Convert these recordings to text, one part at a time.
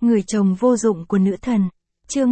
Người chồng vô dụng của nữ thần. Chương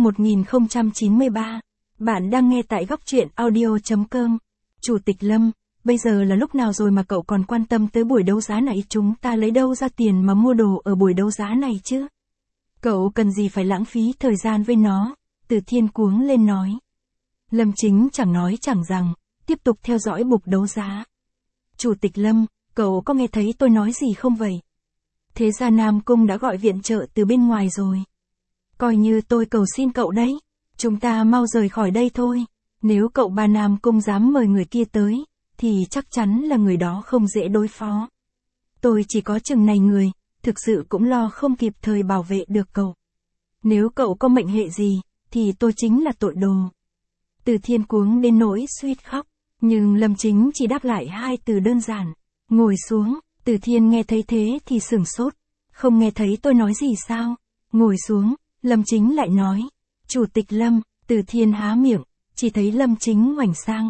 1093. Bạn đang nghe tại góc truyện audio.com. Chủ tịch Lâm, bây giờ là lúc nào rồi mà cậu còn quan tâm tới buổi đấu giá này? Chúng ta lấy đâu ra tiền mà mua đồ ở buổi đấu giá này chứ? Cậu cần gì phải lãng phí thời gian với nó? Từ Thiên cuống lên nói. Lâm Chính chẳng nói chẳng rằng, tiếp tục theo dõi buổi đấu giá. Chủ tịch Lâm, cậu có nghe thấy tôi nói gì không vậy? Thế ra Nam Cung đã gọi viện trợ từ bên ngoài rồi. Coi như tôi cầu xin cậu đấy. Chúng ta mau rời khỏi đây thôi. Nếu cậu ba Nam Cung dám mời người kia tới, thì chắc chắn là người đó không dễ đối phó. Tôi chỉ có chừng này người, thực sự cũng lo không kịp thời bảo vệ được cậu. Nếu cậu có mệnh hệ gì, thì tôi chính là tội đồ. Từ Thiên cuống đến nỗi suýt khóc, nhưng Lâm Chính chỉ đáp lại hai từ đơn giản. Ngồi xuống. Từ Thiên nghe thấy thế thì sửng sốt. Không nghe thấy tôi nói gì sao? Ngồi xuống, Lâm Chính lại nói. Chủ tịch Lâm, Từ Thiên há miệng, chỉ thấy Lâm Chính ngoảnh sang.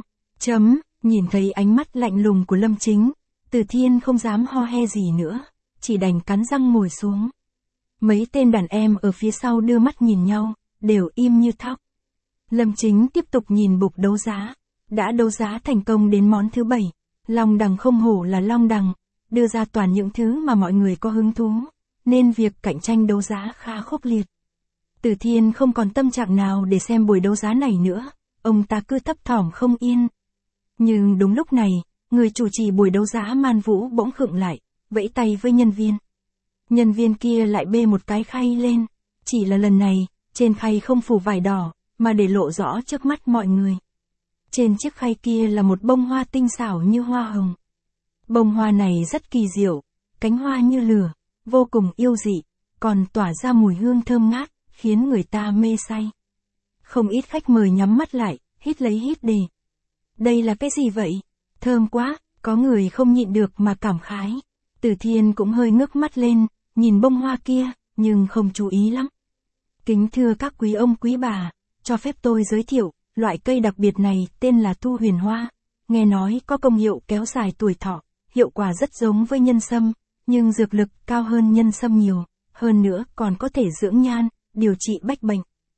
Nhìn thấy ánh mắt lạnh lùng của Lâm Chính, Từ Thiên không dám ho he gì nữa, chỉ đành cắn răng ngồi xuống. Mấy tên đàn em ở phía sau đưa mắt nhìn nhau, đều im như thóc. Lâm Chính tiếp tục nhìn bục đấu giá. Đã đấu giá thành công đến món thứ 7. Long đằng không hổ là long đằng, đưa ra toàn những thứ mà mọi người có hứng thú, nên việc cạnh tranh đấu giá khá khốc liệt. Từ Thiên không còn tâm trạng nào để xem buổi đấu giá này nữa, ông ta cứ thấp thỏm không yên. Nhưng đúng lúc này, người chủ trì buổi đấu giá Man Vũ bỗng khựng lại, vẫy tay với nhân viên. Nhân viên kia lại bê một cái khay lên, chỉ là lần này, trên khay không phủ vải đỏ, mà để lộ rõ trước mắt mọi người. Trên chiếc khay kia là một bông hoa tinh xảo như hoa hồng. Bông hoa này rất kỳ diệu, cánh hoa như lửa, vô cùng yêu dị, còn tỏa ra mùi hương thơm ngát, khiến người ta mê say. Không ít khách mời nhắm mắt lại, hít lấy hít để. Đây là cái gì vậy? Thơm quá, có người không nhịn được mà cảm khái. Từ Thiên cũng hơi ngước mắt lên, nhìn bông hoa kia, nhưng không chú ý lắm. Kính thưa các quý ông quý bà, cho phép tôi giới thiệu, loại cây đặc biệt này tên là Thu Huyền Hoa. Nghe nói có công hiệu kéo dài tuổi thọ, hiệu quả rất giống với nhân sâm, nhưng dược lực cao hơn nhân sâm nhiều, hơn nữa còn có thể dưỡng nhan, điều trị bách bệnh.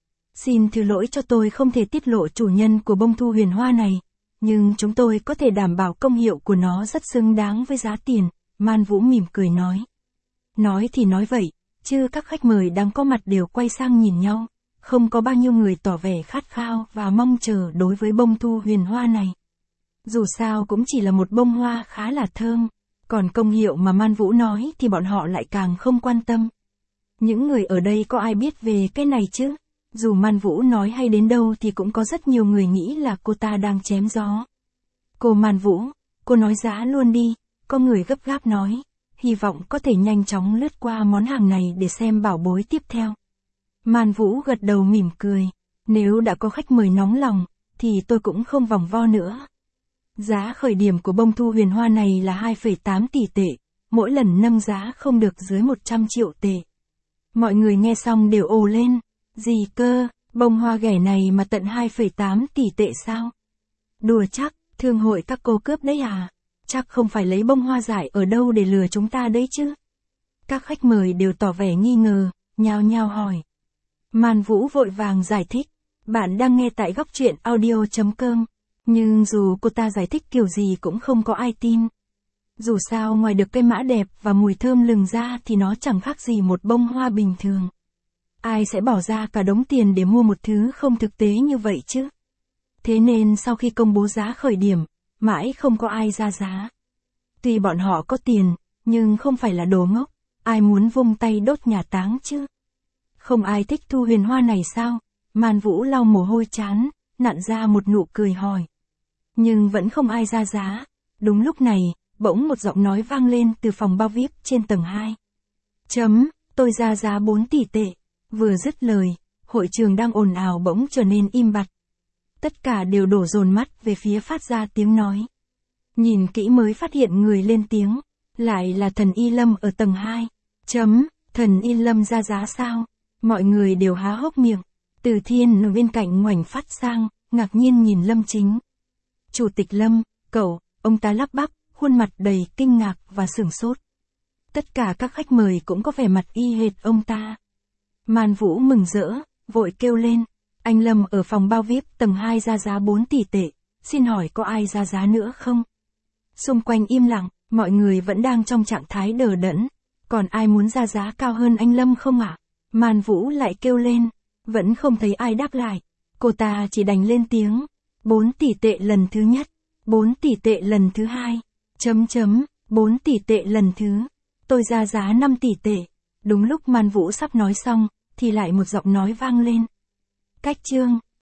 Xin thứ lỗi cho tôi không thể tiết lộ chủ nhân của bông Thu Huyền Hoa này, nhưng chúng tôi có thể đảm bảo công hiệu của nó rất xứng đáng với giá tiền, Man Vũ mỉm cười nói. Nói thì nói vậy, chứ các khách mời đang có mặt đều quay sang nhìn nhau, không có bao nhiêu người tỏ vẻ khát khao và mong chờ đối với bông Thu Huyền Hoa này. Dù sao cũng chỉ là một bông hoa khá là thơm, còn công hiệu mà Man Vũ nói thì bọn họ lại càng không quan tâm. Những người ở đây có ai biết về cái này chứ? Dù Man Vũ nói hay đến đâu thì cũng có rất nhiều người nghĩ là cô ta đang chém gió. Cô Man Vũ, cô nói giá luôn đi, có người gấp gáp nói, hy vọng có thể nhanh chóng lướt qua món hàng này để xem bảo bối tiếp theo. Man Vũ gật đầu mỉm cười, nếu đã có khách mời nóng lòng, thì tôi cũng không vòng vo nữa. Giá khởi điểm của bông Thu Huyền Hoa này là 2,8 tỷ tệ, mỗi lần nâng giá không được dưới 100 triệu tệ. Mọi người nghe xong đều ồ lên, gì cơ, bông hoa ghẻ này mà tận 2,8 tỷ tệ sao? Đùa chắc, thương hội các cô cướp đấy à? Chắc không phải lấy bông hoa dại ở đâu để lừa chúng ta đấy chứ? Các khách mời đều tỏ vẻ nghi ngờ, nhao nhao hỏi. Man Vũ vội vàng giải thích, bạn đang nghe tại góc truyện audio.com. Nhưng dù cô ta giải thích kiểu gì cũng không có ai tin. Dù sao ngoài được cây mã đẹp và mùi thơm lừng ra thì nó chẳng khác gì một bông hoa bình thường. Ai sẽ bỏ ra cả đống tiền để mua một thứ không thực tế như vậy chứ? Thế nên sau khi công bố giá khởi điểm, mãi không có ai ra giá. Tuy bọn họ có tiền, nhưng không phải là đồ ngốc, ai muốn vung tay đốt nhà táng chứ? Không ai thích Thu Huyền Hoa này sao? Man Vũ lau mồ hôi trán, nặn ra một nụ cười hỏi. Nhưng vẫn không ai ra giá. Đúng lúc này, bỗng một giọng nói vang lên từ phòng bao VIP trên tầng 2. Tôi ra giá 4 tỷ tệ. Vừa dứt lời, hội trường đang ồn ào bỗng trở nên im bặt. Tất cả đều đổ dồn mắt về phía phát ra tiếng nói. Nhìn kỹ mới phát hiện người lên tiếng, lại là Thần Y Lâm ở tầng 2. Thần Y Lâm ra giá sao? Mọi người đều há hốc miệng. Từ Thiên ở bên cạnh ngoảnh phát sang, ngạc nhiên nhìn Lâm Chính. Chủ tịch Lâm, cậu, ông ta lắp bắp, khuôn mặt đầy kinh ngạc và sửng sốt. Tất cả các khách mời cũng có vẻ mặt y hệt ông ta. Man Vũ mừng rỡ, vội kêu lên. Anh Lâm ở phòng bao VIP tầng 2 ra giá 4 tỷ tệ, xin hỏi có ai ra giá nữa không? Xung quanh im lặng, mọi người vẫn đang trong trạng thái đờ đẫn. Còn ai muốn ra giá cao hơn anh Lâm không ạ? Man Vũ lại kêu lên, vẫn không thấy ai đáp lại. Cô ta chỉ đành lên tiếng, 4 tỷ tệ lần thứ nhất, 4 tỷ tệ lần thứ hai, 4 tỷ tệ lần thứ, tôi ra giá 5 tỷ tệ. Đúng lúc Man Vũ sắp nói xong, thì lại một giọng nói vang lên. Cách chương